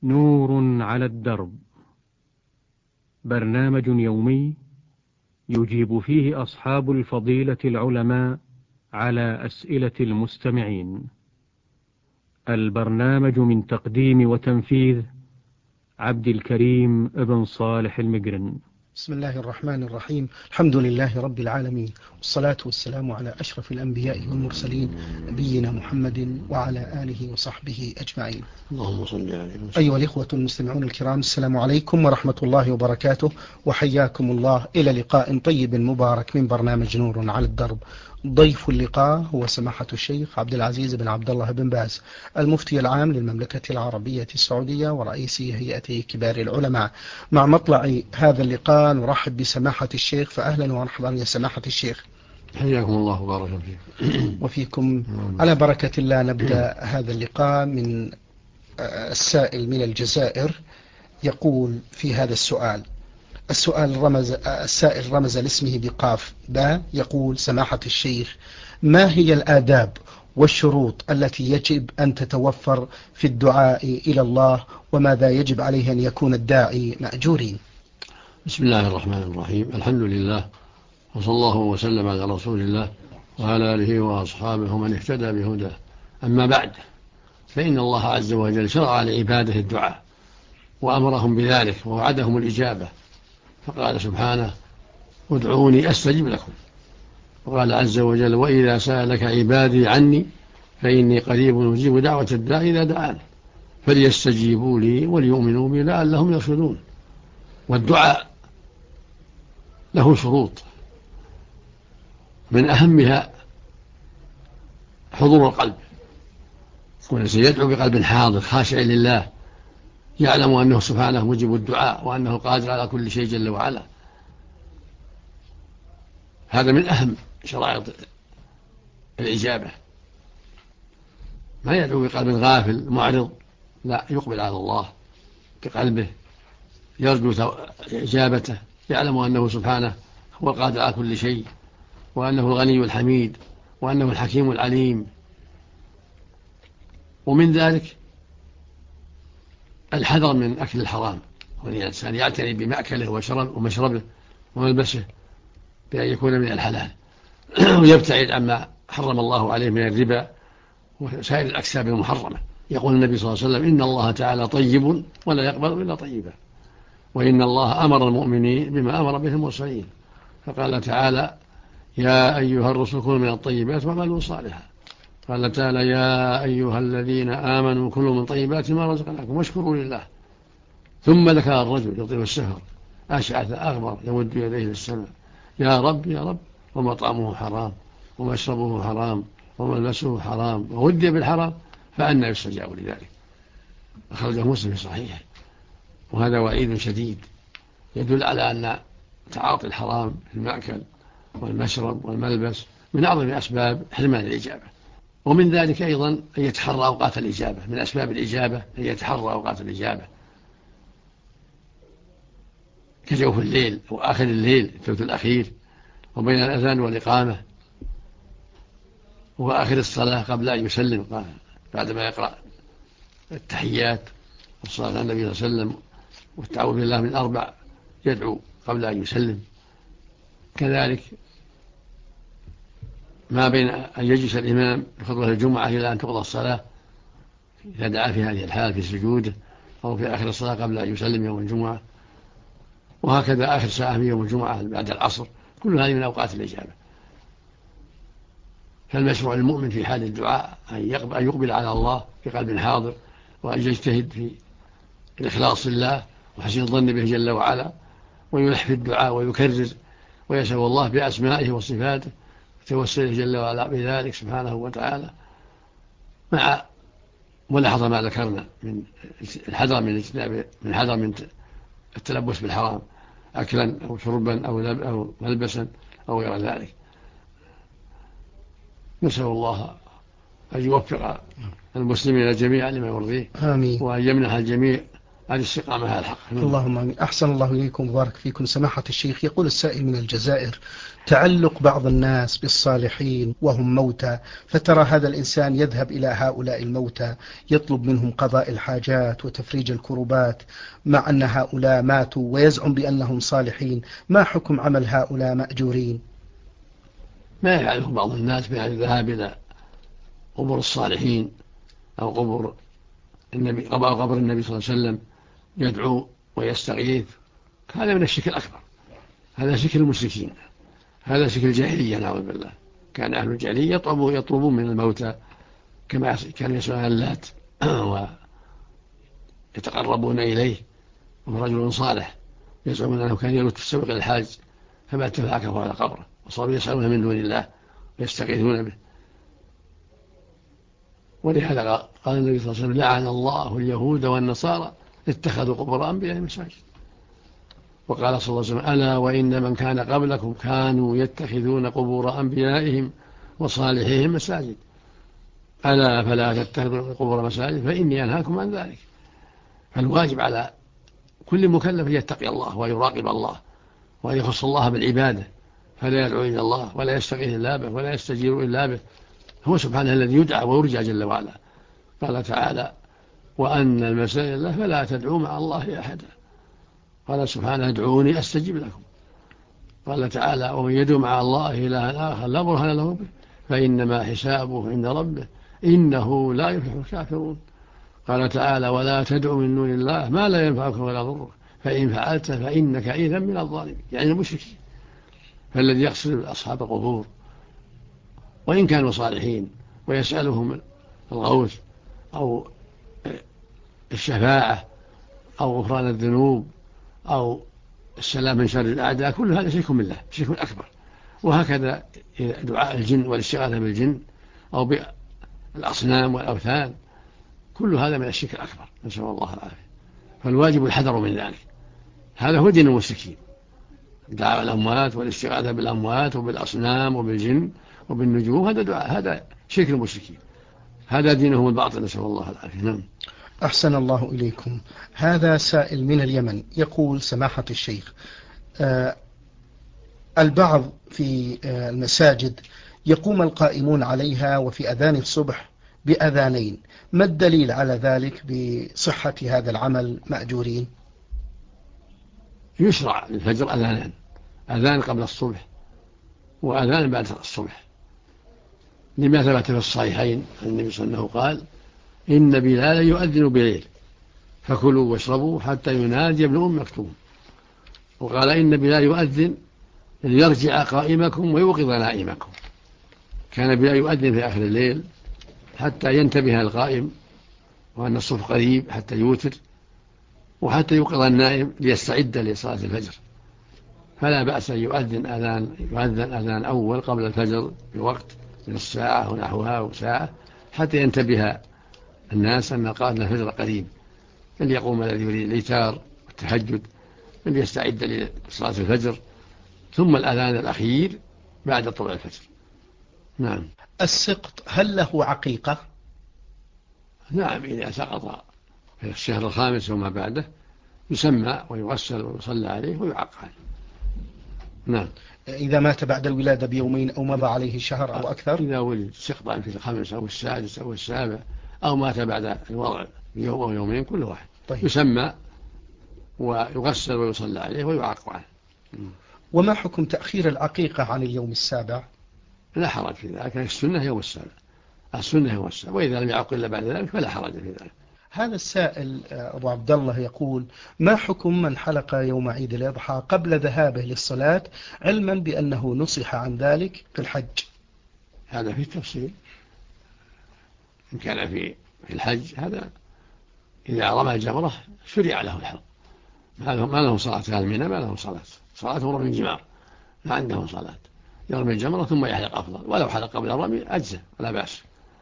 نور على الدرب، برنامج يومي يجيب فيه أصحاب الفضيلة العلماء على أسئلة المستمعين. البرنامج من تقديم وتنفيذ عبد الكريم بن صالح المقرن. بسم الله الرحمن الرحيم. الحمد لله رب العالمين، والصلاة والسلام على أشرف الأنبياء والمرسلين، نبينا محمد وعلى آله وصحبه أجمعين. اللهم صل عليه وسلم. أيها الإخوة المستمعون الكرام، السلام عليكم ورحمة الله وبركاته، وحياكم الله إلى لقاء طيب مبارك من برنامج نور على الدرب. ضيف اللقاء هو سماحة الشيخ عبد العزيز بن عبد الله بن باز، المفتي العام للمملكة العربية السعودية ورئيس هيئة كبار العلماء. مع مطلع هذا اللقاء نرحب بسماحة الشيخ، فأهلا ومرحبا يا سماحة الشيخ. حياكم الله وبارك فيكم. وفيكم. على بركة الله نبدأ هذا اللقاء من السائل من الجزائر، يقول في هذا السائل رمز لاسمه بقاف باء، يقول: سماحة الشيخ، ما هي الآداب والشروط التي يجب أن تتوفر في الدعاء إلى الله، وماذا يجب عليه أن يكون الداعي مأجورين؟ بسم الله الرحمن الرحيم. الحمد لله، وصلى الله وسلم على رسول الله وعلى آله وأصحابه ومن اهتدى بهداه. أما بعد، فإن الله عز وجل شرع لعباده الدعاء وأمرهم بذلك ووعدهم الإجابة، فقال سبحانه: ادعوني أستجب لكم. وقال عز وجل: وإذا سألك عبادي عني فإني قريب أجيب دعوة الداعي إذا دعان فليستجيبوا لي وليؤمنوا بي لعلهم يرشدون. والدعاء له شروط، من أهمها حضور القلب، يكون سيدعو بقلب حاضر خاشع لله، يعلم أنه سبحانه مجيب الدعاء وأنه قادر على كل شيء جل وعلا. هذا من أهم شرائط الإجابة. ما يدعو بقلب غافل معرض، لا، يقبل على الله بقلبه، يرجو إجابته، يعلم أنه سبحانه هو القادر على كل شيء، وأنه الغني الحميد، وأنه الحكيم العليم. ومن ذلك الحذر من أكل الحرام، وأن الإنسان يعتني بمأكله ومشربه وملبسه بأن يكون من الحلال ويبتعد عما حرم الله عليه من الربا وسائر الأكساب المحرمة. يقول النبي صلى الله عليه وسلم: إن الله تعالى طيب ولا يقبل إلا طيبا، وإن الله أمر المؤمنين بما أمر به المرسلين، فقال تعالى: يا أيها الرسل كلوا من الطيبات واعملوا صالحا. قال تعالى: يا أيها الذين آمنوا كلوا من طيبات ما رزقناكم واشكروا لله. ثم ذكر الرجل يطيل السفر أشعث أغبر يمد يديه للسماء: يا رب يا رب، ومطعمه حرام ومشربه حرام وملبسه حرام وودي بالحرام، فأنى يستجاب لذلك. أخرجه مسلم في صحيحه. وهذا وعيد شديد يدل على أن تعاطي الحرام في المأكل والمشرب والملبس من أعظم أسباب حرمان الإجابة. ومن ذلك أيضا أن يتحرى أوقات الإجابة، من أسباب الإجابة أن يتحرى أوقات الإجابة، كجوف الليل وآخر الليل الثلث الأخير، وبين الأذان والإقامة، وآخر الصلاة قبل أن يسلم، بعدما يقرأ التحيات والصلاة على النبي صلى الله عليه وسلم والتعوذ بالله من 4 يدعو قبل أن يسلم. كذلك ما بين أن يجلس الإمام بخطبة الجمعة إلى أن تقضى الصلاة، إذا دعا في هذه الحال في سجوده أو في آخر الصلاة قبل أن يسلم يوم الجمعة، وهكذا آخر ساعة من يوم الجمعة بعد العصر، كل هذه من أوقات الإجابة. فالمشروع المؤمن في حال الدعاء أن يقبل على الله بقلب حاضر، وأن يجتهد في الإخلاص لله وحسن الظن به جل وعلا، ويلح في الدعاء ويكرر ويسأل الله بأسمائه وصفاته وتوسله جل وعلا بذلك سبحانه وتعالى، مع ملاحظة ما ذكرنا من الحذر من التلبس بالحرام، أكلا أو شربا أو ملبسا أو غير ذلك. نسأل الله أن يوفق المسلمين جميعا لما يرضيه، وأن يمنح الجميع هذه الاستقامة على الحق. اللهم آمين. أحسن الله إليكم وبارك فيكم سماحة الشيخ. يقول السائل من الجزائر: تعلق بعض الناس بالصالحين وهم موتى، فترى هذا الإنسان يذهب إلى هؤلاء الموتى يطلب منهم قضاء الحاجات وتفريج الكربات مع أن هؤلاء ماتوا، ويزعم بأنهم صالحين. ما حكم عمل هؤلاء مأجورين؟ ما يعرف بعض الناس بأن الذهاب إلى قبور الصالحين أو قبر النبي صلى الله عليه وسلم يدعو ويستغيث، هذا من الشرك الأكبر، هذا شرك المشركين، هذا شرك الجاهلية نعوذ بالله. كان أهل الجاهلية يطلبون من الموتى كما كانوا يسألون اللات ويتقربون إليه، ورجل صالح يزعمون أنه كان يلوت في السوق الحاج فمات فعكفوا على قبره، وصاروا يسألون من دون الله ويستغيثون به. ولهذا قال النبي صلى الله عليه وسلم: لعن الله اليهود والنصارى اتخذوا قبور أنبيائهم مساجد. وقال صلى الله عليه وسلم: ألا وإن من كان قبلكم كانوا يتخذون قبور أنبيائهم وصالحيهم مساجد، ألا فلا تتخذوا القبور مساجد فإني أنهاكم عن ذلك. فالواجب على كل مكلف يتقي الله ويراقب الله وأن يخص الله بالعبادة، فلا يدعو إلا الله ولا يستغيث إلا به ولا يستجير إلا به، هو سبحانه الذي يدعى ويرجى جل وعلا. قال تعالى: وأن المساجد لله فلا تدعوا مع الله أحدا. قال سبحانه: ادعوني أستجب لكم. قال تعالى: ومن يدعو مع الله إلها آخر لا برهان له به فإنما حسابه عند ربه إنه لا يفلح الكافرون. قال تعالى: ولا تدعو من دون الله ما لا ينفعك ولا يضرك فإن فعلت فإنك إذا من الظالمين، يعني المشركين. فالذي يقصد أصحاب القبور وإن كانوا صالحين ويسألهم الغوث أو الشفاعة أو غفران الذنوب أو السلام من شر الأعداء، كل هذا شرك بالله، شرك أكبر. وهكذا دعاء الجن والاستغاثة بالجن أو بالأصنام والأوثان، كل هذا من الشرك الأكبر، نسأل الله العافية. فالواجب الحذر من ذلك، هذا هو دين المشركين، دعاء الأموات والاستغاثة بالأموات وبالأصنام وبالجن وبالنجوم، هذا دعاء، هذا شرك المشركين، هذا دينهم الباطل، نسأل الله العافية. نعم. أحسن الله إليكم. هذا سائل من اليمن يقول: سماحة الشيخ، البعض في المساجد يقوم القائمون عليها وفي أذان الصبح بأذانين، ما الدليل على ذلك بصحة هذا العمل مأجورين؟ يشرع للفجر أذانان، أذان قبل الصبح وأذان بعد الصبح، لما ثبت في الصحيحين عن النبي صلى الله عليه وسلم قال: إن بلالا يؤذن بليل فكلوا واشربوا حتى ينادي ابن أم مكتوم. وقال: إن بلال يؤذن ليرجع قائمكم ويوقظ نائمكم. كان بلال يؤذن في آخر الليل حتى ينتبه القائم وأن الصبح قريب حتى يوتر، وحتى يوقظ النائم ليستعد لصلاة الفجر. فلا بأس أن يؤذن أذان أول قبل الفجر بوقت من الساعة ونحوها وساعة، حتى ينتبه الناس أن قائم الفجر قريب، من يقوم الذي يريد الإيتار والتهجد، من يستعد لصلاة الفجر، ثم الأذان الأخير بعد طلوع الفجر. نعم. السقط هل له عقيقة؟ نعم، إذا سقط في الشهر الخامس وما بعده يسمى ويغسل ويصلى عليه ويعق عليه. نعم. إذا مات بعد الولادة بيومين أو مضى عليه شهر أو أكثر؟ إذا ولد سقطا في الخامس أو السادس أو السابع أو مات بعد الوضع بيوم أو يومين، كل واحد طيب. يسمى ويغسل ويصلى عليه ويعق عنه. وما حكم تأخير العقيقة عن اليوم السابع؟ لا حرج في ذلك، السنة يوم السابع، السنة يوم السابع، وإذا لم يعق إلا بعد ذلك فلا حرج في ذلك. هذا السائل أبو عبد الله يقول: ما حكم من حلق يوم عيد الأضحى قبل ذهابه للصلاة علما بأنه نصح عن ذلك في الحج؟ هذا فيه تفصيل، إن كان في الحج هذا إذا رمى الجمرة شرع له الحلق، ما له صلاة أهل منى، ما له صلاة رمي الجمار، ما عنده صلاة، يرمي الجمرة ثم يحلق أفضل، ولو حلق قبل الرمي أجزى ولا بأس.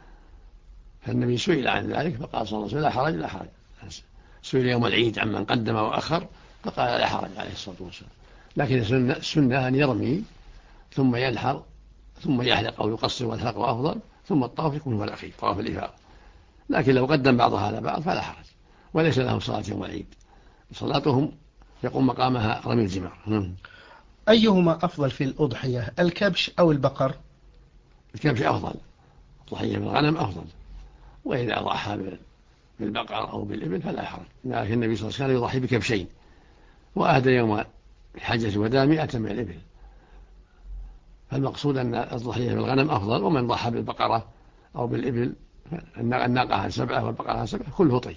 فالنبي سئل عن ذلك فقال صلى الله عليه وسلم: لا حرج لا حرج. سئل يوم العيد عمن قدم وأخر فقال: لا حرج عليه الصلاة والسلام. لكن السنة أن يرمي ثم ينحر ثم يحلق أو يقصر والحلق أفضل، ثم الطواف يكون هو الأخير، طواف الإفاضة. لكن لو قدم بعضها على بعض فلا حرج، وليس لهم صلاة يوم العيد، صلاتهم يقوم مقامها رمي الجمار. أيهما أفضل في الأضحية، الكبش أو البقر؟ الكبش أفضل، الضحية بالغنم أفضل، وإذا ضحى بالبقر أو بالإبل فلا حرج، لكن النبي صلى الله عليه وسلم يضحي بكبشين، وأهدى يوم حجة الوداع 100 من الإبل، فالمقصود أن الضحية بالغنم أفضل، ومن ضحى بالبقرة أو بالإبل الناقة عن 7 والبقرة عن 7 كله طيب.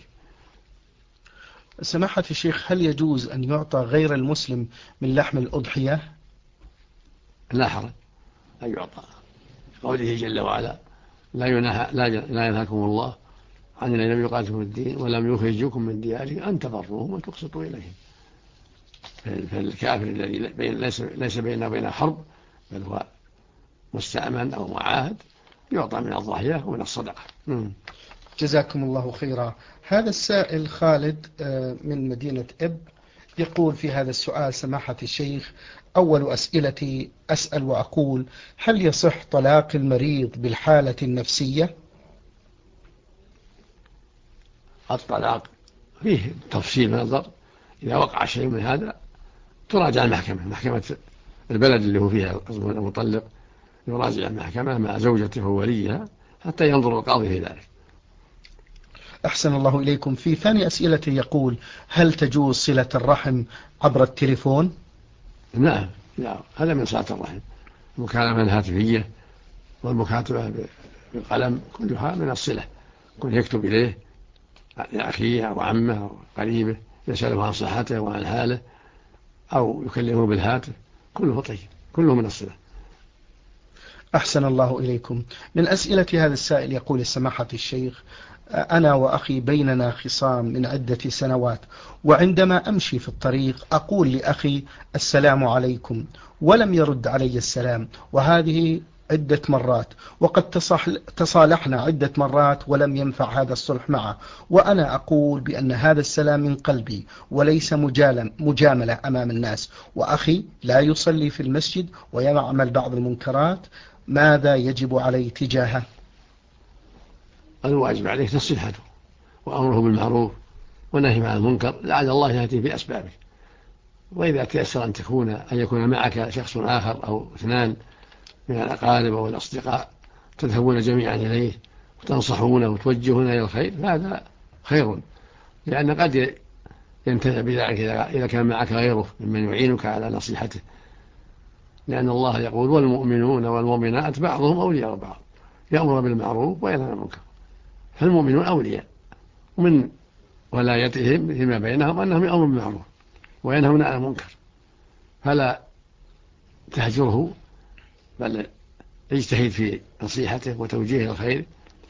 سماحة الشيخ، هل يجوز أن يعطى غير المسلم من لحم الأضحية؟ لا حرج أن يعطى، قوله جل وعلا لا ينهاكم الله عن الذين لم يقاتلوا في الدين ولم يخرجوكم من ديارهم أن تبروهم وتقسطوا إليهم. فالكافر الذي ليس بينه وبين حرب بل هو مستأمن أو معاهد يعطى من الضحية ومن الصدقة. جزاكم الله خيرا. هذا السائل خالد من مدينة إب يقول في هذا السؤال: سماحة الشيخ، أول أسئلتي أسأل وأقول: هل يصح طلاق المريض بالحالة النفسية؟ الطلاق فيه تفصيل نظر، إذا وقع شيء من هذا تراجع المحكمة، محكمة البلد اللي هو فيها المطلق يراجع المحكمة مع زوجته ووليها حتى ينظر القاضي في ذلك. أحسن الله إليكم. في ثاني أسئلتي يقول: هل تجوز صلة الرحم عبر التليفون؟ نعم، هذا من صلة الرحم، المكالمة الهاتفية والمكاتبة بالقلم كلها من الصلة، كل يكتب إليه لأخيه أو عمه أو قريبه يسأله عن صحته وعن حاله أو يكلمه بالهاتف كله طيب، كله من الصلة. أحسن الله إليكم. من أسئلة هذا السائل يقول: سماحة الشيخ، أنا وأخي بيننا خصام من عدة سنوات، وعندما أمشي في الطريق أقول لأخي السلام عليكم ولم يرد علي السلام، وهذه عدة مرات، وقد تصالحنا عدة مرات ولم ينفع هذا الصلح معه، وأنا أقول بأن هذا السلام من قلبي وليس مجاملة أمام الناس، وأخي لا يصلي في المسجد ويعمل بعض المنكرات، ماذا يجب علي تجاهه؟ الواجب عليه نصيحته وأمره بالمعروف ونهي عن المنكر لعل الله يهدي بأسبابه، وإذا تيسر أن يكون معك شخص آخر أو اثنان من الأقارب أو الأصدقاء تذهبون جميعا إليه وتنصحونه وتوجهونه إلى الخير فهذا خير، لأن قد ينتفع بذلك إذا كان معك غيره ممن يعينك على نصيحته، لأن الله يقول: والمؤمنون والمؤمنات بعضهم أولياء بعض يأمر بالمعروف وينهى عن المنكر، فالمؤمنون أولياء، ومن ولايتهم فيما بينهم أنهم يأمرون بالمعروف وينهون عن المنكر، فلا تهجره بل اجتهد في نصيحته وتوجيهه الخير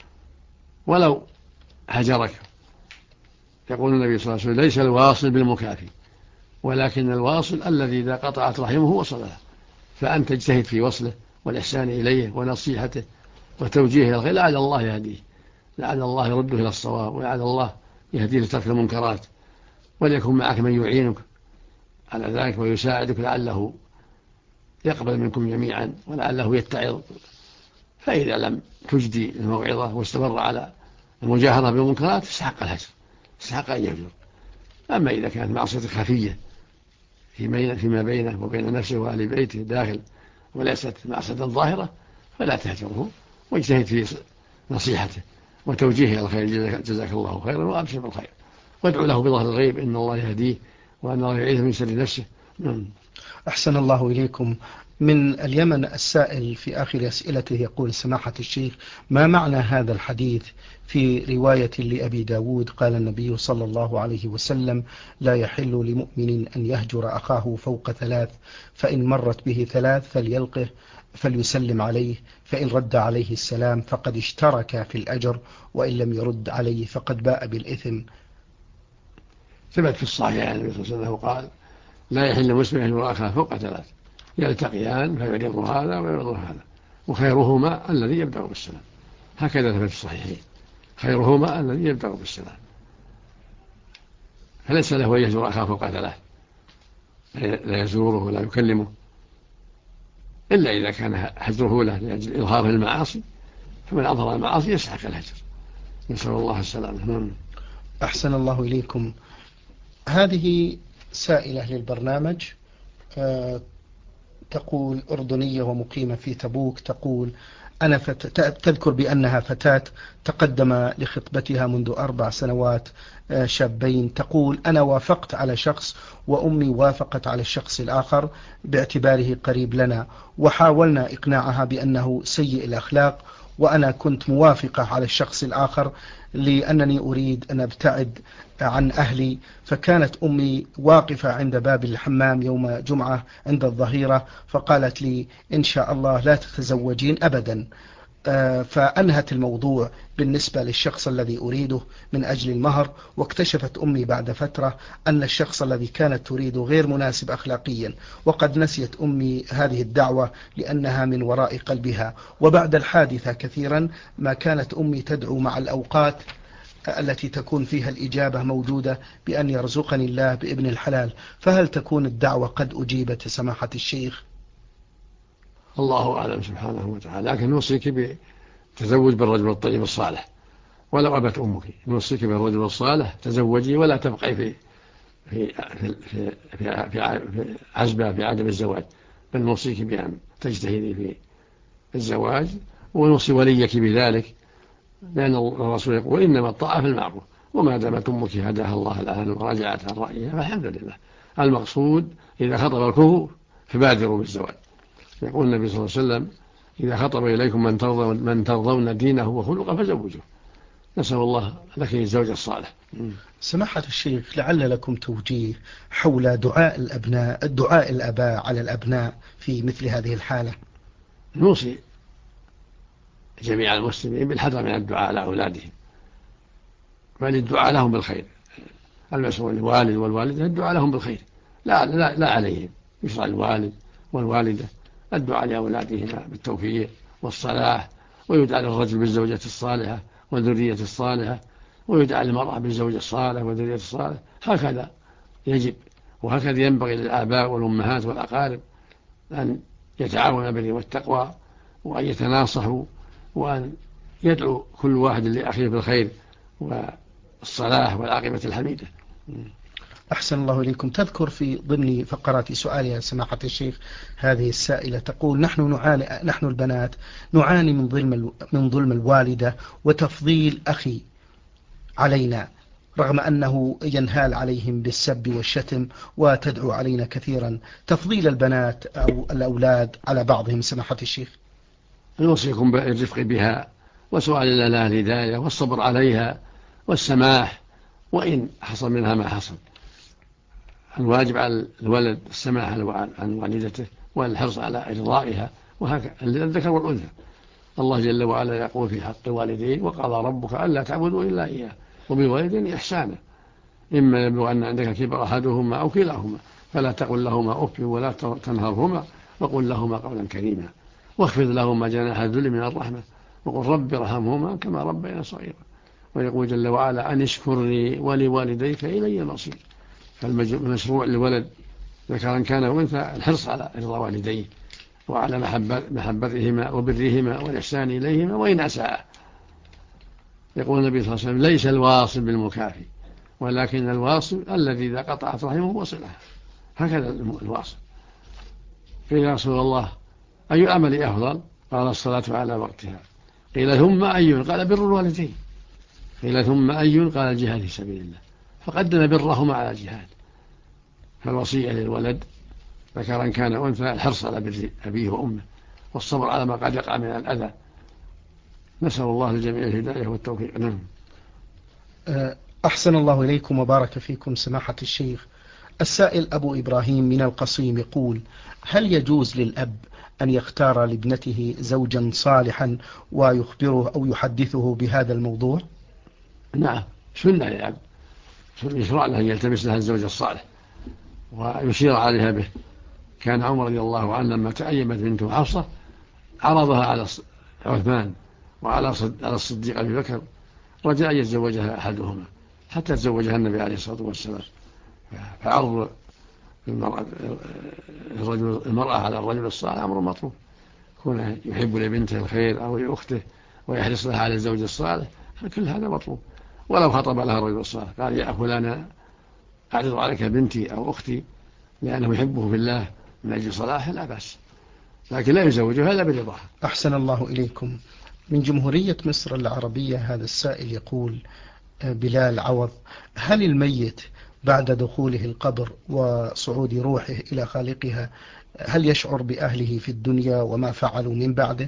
ولو هجرك. يقول النبي صلى الله عليه وسلم: ليس الواصل بالمكافي ولكن الواصل الذي إذا قطعت رحمه وصلها، فأنت تجتهد في وصله والإحسان إليه ونصيحته وتوجيهه الخير لعل الله يهديه، لعل الله يرده إلى الصواب، ولعل الله يهديه لترك المنكرات، وليكن معك من يعينك على ذلك ويساعدك لعله يقبل منكم جميعا ولعله يتعظ، فإذا لم تجدي الموعظة واستمر على المجاهرة بالمنكرات استحق الهجر، استحق أن يهجر. أما إذا كانت معصية خفية فيما بينه وبين نفسه وأهل بيته داخل وليست معصية ظاهرة فلا تهجره، واجتهد في نصيحته وتوجيهه الخير، جزاك الله خيرا وأبشر بالخير، وادعو له بظهر الغيب إن الله يهديه وأن الله يعيذه من شر نفسه. أحسن الله إليكم. من اليمن السائل في آخر أسئلته يقول: سماحة الشيخ، ما معنى هذا الحديث في رواية لأبي داود قال النبي صلى الله عليه وسلم: لا يحل لمؤمن أن يهجر أخاه فوق 3، فإن مرت به 3 فليلقه فليسلم عليه، فإن رد عليه السلام فقد اشترك في الأجر، وإن لم يرد عليه فقد باء بالإثم؟ ثبت في الصحيح عن النبي صلى الله عليه وسلم قال: لا يحل مسلم أن يرى أخاه فوق 3 يلتقيان فيعرض هذا ويعرض هذا وخيرهما الذي يبدأ بالسلام، هكذا ثبت في الصحيحين، خيرهما الذي يبدأ بالسلام، فليس له أن يهجر أخاه فوق 3 لا يزوره ولا يكلمه، إلا إذا كان هجره له لأجل إظهاره المعاصي، فمن أظهر المعاصي يستحق الهجر، نسأل الله السلامة. أحسن الله إليكم. هذه سائلة للبرنامج، تقول أردنية ومقيمة في تبوك، تقول أنا تذكر بأنها فتاة تقدم لخطبتها منذ 4 سنوات شابين. تقول أنا وافقت على شخص وأمي وافقت على الشخص الآخر باعتباره قريب لنا، وحاولنا إقناعها بأنه سيء الأخلاق، وأنا كنت موافقة على الشخص الآخر لأنني أريد أن أبتعد عن أهلي. فكانت أمي واقفة عند باب الحمام يوم جمعة عند الظهيرة فقالت لي إن شاء الله لا تتزوجين أبدا. فأنهت الموضوع بالنسبة للشخص الذي أريده من أجل المهر. واكتشفت أمي بعد فترة أن الشخص الذي كانت تريده غير مناسب أخلاقيا، وقد نسيت أمي هذه الدعوة لأنها من وراء قلبها. وبعد الحادثة كثيرا ما كانت أمي تدعو مع الأوقات التي تكون فيها الإجابة موجودة بأن يرزقني الله بابن الحلال. فهل تكون الدعوة قد أجيبت سماحة الشيخ؟ الله أعلم سبحانه وتعالى، لكن نوصيك بالتزوج بالرجل الطيب الصالح ولو أبت أمك. نوصيك بالرجل الصالح، تزوجي ولا تبقي في في في في, في عزبة في عدم الزواج، بل نوصيك بأن تجتهدي في الزواج، ونوصي وليك بذلك، لأن الرسول يقول إنما الطاعة في المعروف. وما دامت أمك هداها الله الآن ورجعت عن رأيها فالحمد لله. المقصود إذا خطب الكفر فبادروا بالزواج. يقول النبي صلى الله عليه وسلم إذا خطب إليكم من ترضون دينه وخلقه فزوجوه. نسأل الله لك الزوج الصالح. سماحة الشيخ، لعل لكم توجيه حول دعاء الآباء على الأبناء في مثل هذه الحالة. نوصي جميع المسلمين بالحذر من الدعاء على أولادهم، بل الدعاء لهم بالخير. المسؤول الوالد والوالدة الدعاء لهم بالخير، لا عليهم. يشرع الوالد والوالدة الدعاء لأولادهما بالتوفيق والصلاح، ويدعى للرجل بالزوجة الصالحة والذرية الصالحة، ويدعى للمرأة بالزوج الصالح والذرية الصالحة. هكذا يجب، وهكذا ينبغي للآباء والأمهات والأقارب أن يتعاونوا بالبر والتقوى، وأن يتناصحوا، وأن يدعو كل واحد لأخيه بالخير والصلاح والعاقبة الحميدة. أحسن الله إليكم. تذكر في ضمن فقرات سؤالها سماحة الشيخ هذه السائلة، تقول نحن البنات نعاني من ظلم الوالدة وتفضيل أخي علينا، رغم أنه ينهال عليهم بالسب والشتم وتدعو علينا كثيرا. تفضيل البنات أو الأولاد على بعضهم سماحة الشيخ. نوصيكم بالرفق بها وسؤال الله الهداية والصبر عليها والسماح، وإن حصل منها ما حصل. الواجب على الولد السماح عن والدته والحرص على إرضائها، وهكذا الذكر والأنثى. الله جل وعلا يقول في حق الوالدين وقضى ربك ألا تعبدوا إلا إياه وبالوالدين إحسانا إما يبلغن عندك كبر أحدهما أو كلاهما فلا تقل لهما أف ولا تنهرهما وقل لهما قولا كريما واخفض لهما جناح الذل من الرحمة وقل رب ارحمهما كما ربيانا صغيرا. ويقول جل وعلا أن اشكر لي ولوالديك إلي المصير. فالمشروع للولد ذكرا كان وأنثى الحرص على رضا والديه وعلى محبتهما وبرهما والإحسان إليهما وإن أساء. يقول النبي صلى الله عليه وسلم ليس الواصل بالمكافي ولكن الواصل الذي إذا قطعت رحمه وصلها. هكذا الواصل. قيل يا رسول الله أي العمل أفضل؟ قال الصلاة على وقتها. قيل ثم أي؟ قال بر الوالدين. قيل ثم أي؟ قال الجهاد في سبيل الله. فقدم برهما على الجهاد. فالوصية للولد ذكرا كان أنثى الحرص على بر أبيه وأمه والصبر على ما قد يقع من الأذى. نسأل الله للجميع الهداية والتوفيق. نعم. أحسن الله إليكم وبارك فيكم سماحة الشيخ. السائل أبو إبراهيم من القصيم يقول هل يجوز للأب أن يختار لابنته زوجا صالحا ويخبره أو يحدثه بهذا الموضوع؟ نعم، سنة للأب، يشرع له أن يلتمس لها الزوج الصالح ويشير عليها به. كان عمر رضي الله عنه لما تأيمت بنته حفصة عرضها على عثمان وعلى الصديق أبي بكر رجاء أن يتزوجها أحدهما حتى تزوجها النبي عليه الصلاة والسلام. فعرض المرأة على الرجل الصالح أمر مطلوب. كونه يحب لبنته الخير أو لأخته ويحرص لها على الزوج الصالح كل هذا مطلوب. ولو خطب لها الرجل الصالح قال يا فلانة أعرض عليك بنتي أو أختي لأنه يحبه في الله من أجل صلاحه لا بأس، لكن لا يزوجها إلا برضاها. أحسن الله إليكم. من جمهورية مصر العربية هذا السائل يقول: بلال عوض، هل الميت بعد دخوله القبر وصعود روحه إلى خالقها هل يشعر بأهله في الدنيا وما فعلوا من بعده؟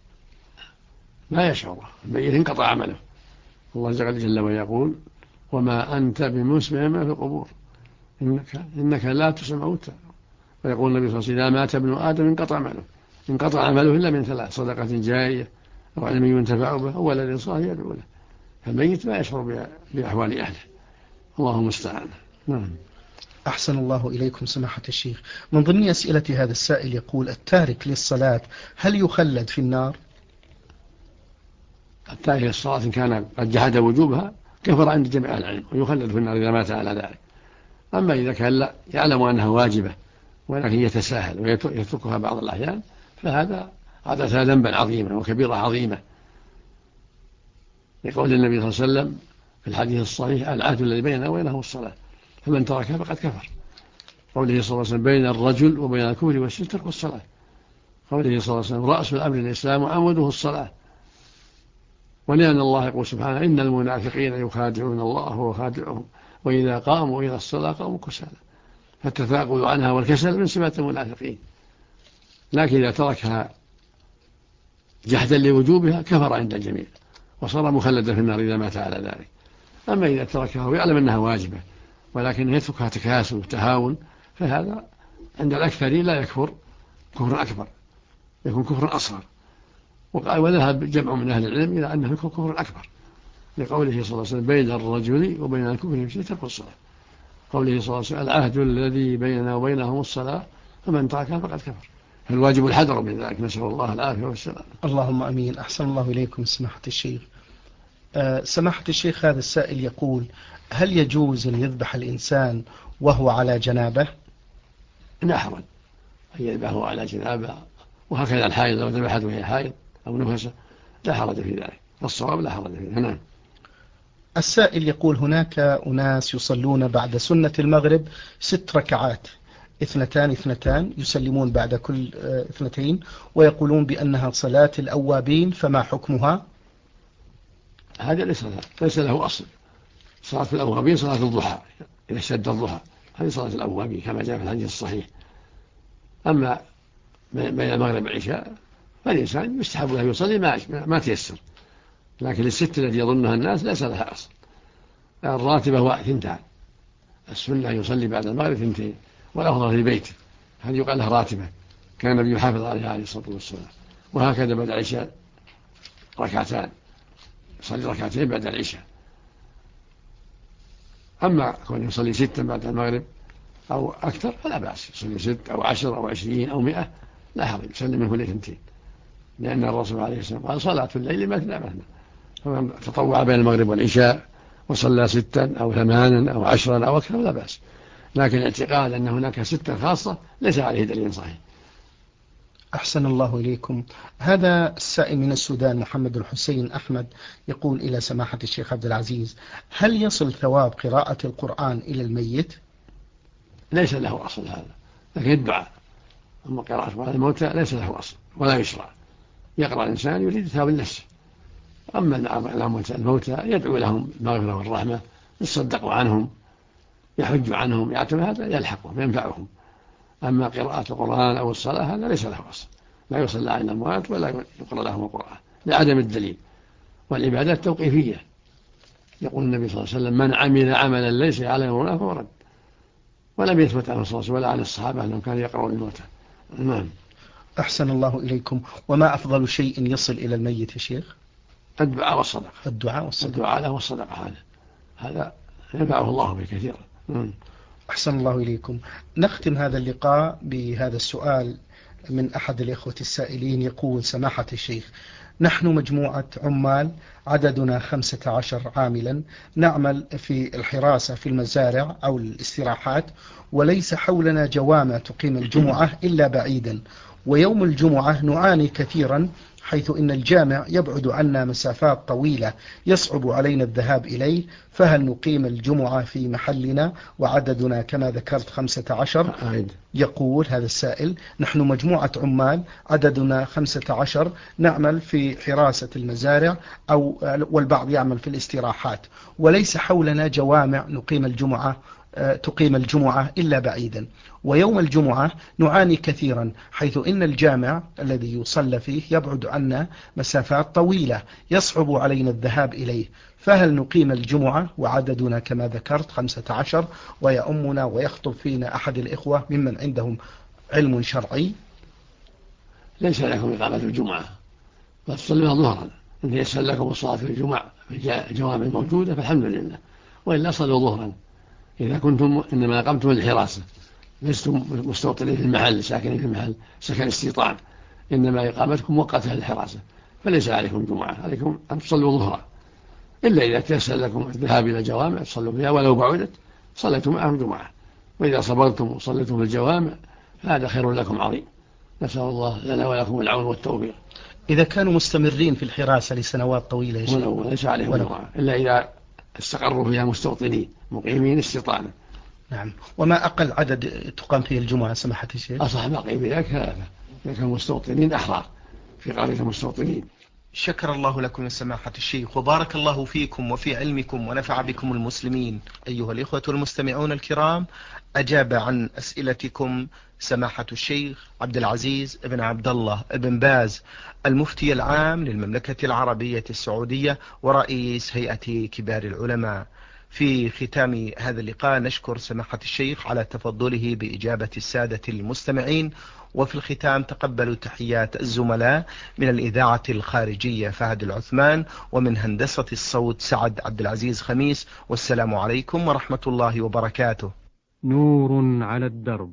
ما يشعر، الميت انقطع عمله. الله جل ويقول وما أنت بمسمع ما في القبور إنك لا تسمع موتى. ويقول النبي صلى الله عليه وسلم إذا مات ابن آدم انقطع عمله إلا من ثلاث: صدقة جارية أو علم ينتفع به أو ولد صالح يدعو له. فالميت ما يشعر بأحوال أهله، الله المستعان. نعم. أحسن الله إليكم سماحة الشيخ. من ضمن أسئلة هذا السائل يقول: التارك للصلاة هل يخلد في النار؟ التارك للصلاة إن كان قد جحد وجوبها كفر عند جميع العلم ويخلد في النار إذا مات على ذلك. أما إذا كان لا يعلم أنها واجبة ولكن يتساهل ويتركها بعض الأحيان فهذا ذنبا عظيما وكبيرة عظيمة، لقول النبي صلى الله عليه وسلم في الحديث الصحيح العهد الذي بيننا وبينهم الصلاة فمن تركها فقد كفر. قوله صلى الله عليه وسلم بين الرجل وبين الكفر والشرك ترك الصلاة. قوله صلى الله عليه وسلم رأس الأمر الإسلام وعموده الصلاة. ولأن الله يقول سبحانه إن المنافقين يخادعون الله وهو خادعهم وإذا قاموا إلى الصلاة قاموا كسالى. فالتثاقل عنها والكسل من صفات المنافقين، لكن إذا تركها جحدا لوجوبها كفر عند الجميع وصار مخلدا في النار إذا مات على ذلك. أما إذا تركها ويعلم أنها واجبة ولكن يتركها تكاسل وتهاون فهذا عند الأكثرين لا يكفر كفر أكبر، يكون كفر أصغر. وذهب جمع من أهل العلم إلى أنه يكون كفر أكبر، لقوله صلى الله عليه وسلم بين الرجل وبين الكفر والشرك ترك الصلاة. قوله صلى الله عليه وسلم العهد الذي بيننا وبينهم الصلاة فمن تركها فقد كفر. فالواجب الحذر من ذلك، نسأل الله العافية والسلام. اللهم أمين. أحسن الله إليكم سماحة الشيخ. سماحة الشيخ هذا السائل يقول: هل يجوز أن يذبح الإنسان وهو على جنابه؟ لا حرج أن يذبحه على جنابه، وهكذا الحائض لو ذبحت وهي حائض أو نفسه لا حرج في ذلك، الصواب لا حرج فيه. نعم. السائل يقول: هناك أناس يصلون بعد سنة المغرب 6 ركعات 2 يسلمون بعد كل 2 ويقولون بأنها صلاة الأوابين، فما حكمها؟ هذا ليس له أصل. صلاة الأوابين صلاة الضحى إذا اشتد الضحى، هذه صلاة الأوابين كما جاء في الحديث الصحيح. أما بين المغرب والعشاء فالإنسان يستحب له يصلي ما تيسر، لكن الست التي يظنها الناس ليس لها أصل. الراتبة هو 2، السنة يصلي بعد المغرب 2 والأفضل في بيته، هذه يقال لها راتبة، كان النبي يحافظ عليها عليه الصلاة والسلام. وهكذا بعد العشاء 2 يصلي 2 بعد العشاء. أما كون يصلي 6 بعد المغرب أو أكثر فلا بأس، يصلي 6 أو 10 أو 20 أو 100 لا حرج، يصلي من كل 2، لأن الرسول عليه السلام قال صلاة الليل مثنى مثنى، فمن تطوع بين المغرب والعشاء وصلى 6 أو 8 أو 10 أو أكثر لا بأس. لكن اعتقاد أن هناك 6 خاصة ليس عليه دليل صحيح. أحسن الله إليكم. هذا السائل من السودان محمد الحسين أحمد يقول إلى سماحة الشيخ عبد العزيز: هل يصل ثواب قراءة القرآن إلى الميت؟ ليس له أصل هذا، لكن الدعاء. أما قراءة بعد الموتى ليس له أصل ولا يشرع. يقرأ الإنسان يريد ثواب النفس. أما الموتى يدعو لهم المغفرة والرحمة، يصدق عنهم، يحج عنهم، يعتم، هذا يلحقهم ينفعهم. أما قراءة القرآن أو الصلاة هذا ليس له أصل، لا يصلى على الأموات ولا يقرأ لهم القرآن لعدم الدليل. والعبادات توقيفية، يقول النبي صلى الله عليه وسلم من عمل عملا ليس عليه أمرنا فهو رد. ولم يثبت عن الصلاة ولا عن الصحابة أنهم كانوا يقرؤون الموتى. نعم. أحسن الله إليكم. وما أفضل شيء يصل إلى الميت يا شيخ؟ الدعاء والصدقة. الدعاء له والصدقة، هذا ينفعه الله به كثيرا. أحسن الله إليكم. نختم هذا اللقاء بهذا السؤال من أحد الإخوة السائلين يقول: سماحة الشيخ، نحن مجموعة عمال عددنا 15 عاملا نعمل في الحراسة في المزارع أو الاستراحات، وليس حولنا جوامع تقيم الجمعة إلا بعيدا، ويوم الجمعة نعاني كثيرا حيث إن الجامع يبعد عنا مسافات طويلة يصعب علينا الذهاب إليه، فهل نقيم الجمعة في محلنا وعددنا كما ذكرت 15؟ يقول هذا السائل: نحن مجموعة عمال عددنا 15 نعمل في حراسة المزارع والبعض يعمل في الاستراحات، وليس حولنا جوامع تقيم الجمعة إلا بعيدا، ويوم الجمعة نعاني كثيرا حيث إن الجامع الذي يصلى فيه يبعد عنا مسافات طويلة يصعب علينا الذهاب إليه، فهل نقيم الجمعة وعددنا كما ذكرت 15 ويأمنا ويخطب فينا أحد الإخوة ممن عندهم علم شرعي؟ ليس لكم إقامة الجمعة، بل تصلون ظهرا. إن يسر لكم الصلاة في الجمعة في الجوامع الموجودة فالحمد لله، وإلا صلوا ظهرا إذا كنتم إنما أقمتم الحراسة، لستم مستوطنين في المحل ساكنين في المحل سكن استيطان، إنما إقامتكم مؤقتة للحراسة، فليس عليكم جمعة، عليكم أن تصلوا ظهرا، إلا إذا تيسر لكم الذهاب إلى الجوامع تصلوا فيها ولو بعدت صليتم معهم جمعة، وإذا صبرتم وصليتم في الجوامع فهذا خير لكم عظيم. نسأل الله لنا ولكم العون والتوفيق. إذا كانوا مستمرين في الحراسة لسنوات طويلة ليس عليهم جمعة إلا إذا استقروا فيها مستوطنين مقيمين استيطانا. نعم. وما أقل عدد تقام فيه الجمعة سماحة الشيخ؟ أصح باقي بذلك 3 إذا كانوا مستوطنين أحرار في قرية مستوطنين. شكر الله لكم سماحة الشيخ، وبارك الله فيكم وفي علمكم ونفع بكم المسلمين. أيها الإخوة المستمعون الكرام، أجاب عن أسئلتكم سماحة الشيخ عبد العزيز بن عبد الله بن باز، المفتي العام للمملكة العربية السعودية ورئيس هيئة كبار العلماء. في ختام هذا اللقاء نشكر سماحة الشيخ على تفضله بإجابة السادة المستمعين، وفي الختام تقبلوا تحيات الزملاء من الإذاعة الخارجية فهد العثمان، ومن هندسة الصوت سعد عبد العزيز خميس، والسلام عليكم ورحمة الله وبركاته. نور على الدرب،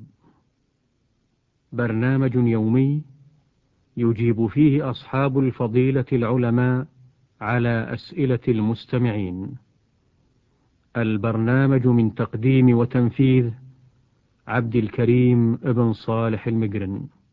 برنامج يومي يجيب فيه أصحاب الفضيلة العلماء على أسئلة المستمعين. البرنامج من تقديم وتنفيذ عبد الكريم ابن صالح المقرن.